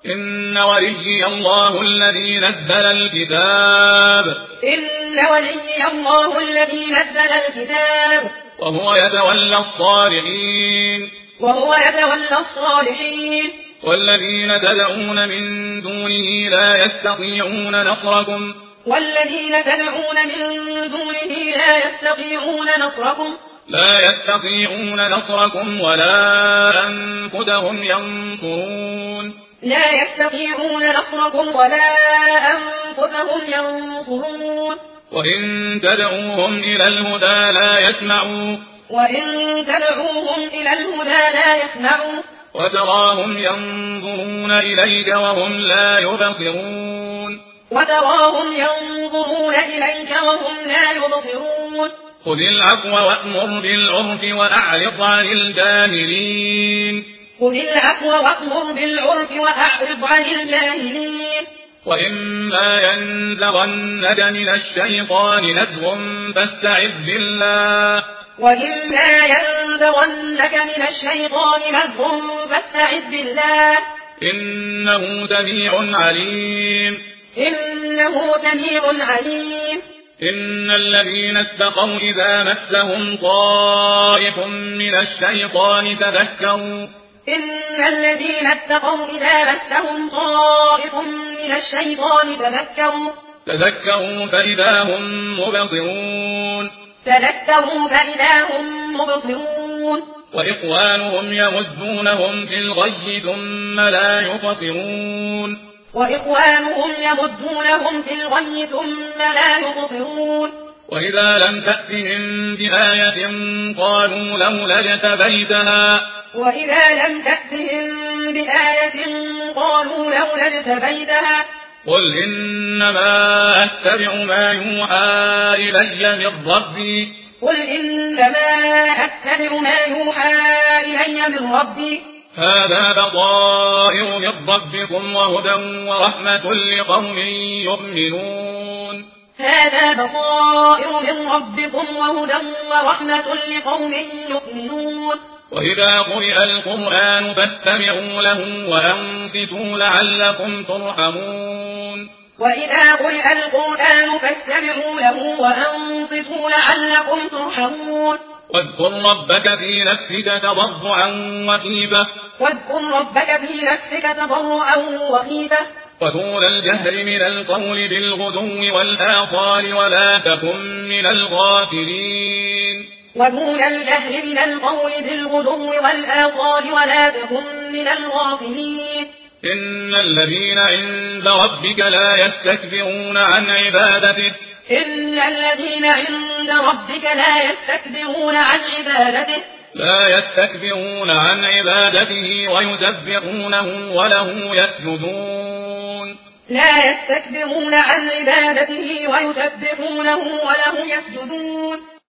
إن وليي الله الذي نزل الكتاب إن وليي الله الذي نزل الكتاب وهو يتولى الصالحين والذين تدعون من دونه لا يستطيعون نصركم ولا أنفسهم ينصرون وإن تدعوهم إلى الهدى لا يسمعوا وتراهم ينظرون إليك وهم لا يبصرون خذ العفو وأمر بالعرف وأعرض عن الجاهلين وإما ينزغنك من الشيطان نزغ فاستعذ بالله إنه سميع عليم إن الذين اتقوا إذا مسهم طائف من الشيطان تذكروا فإذا هم مبصرون وإخوانهم يمدونهم في الغي ثم لا يقصرون وإذا لم تأتهم بآية قالوا لولا اجتبيتها قل إنما أتبع ما يوحى إلي من ربي هذا بصائر من ربكم وهدى ورحمة لقوم يؤمنون وإذا قرئ القرآن فاستمعوا له وأنصتوا لعلكم ترحمون واذكر ربك في نفسك تضرعا وخيفة ودون الجهر من القول بالغدو والآصال ولا تكن من الغافلين إن الذين عند ربك لا يستكبرون عن عبادته ويسبحونه وله يسجدون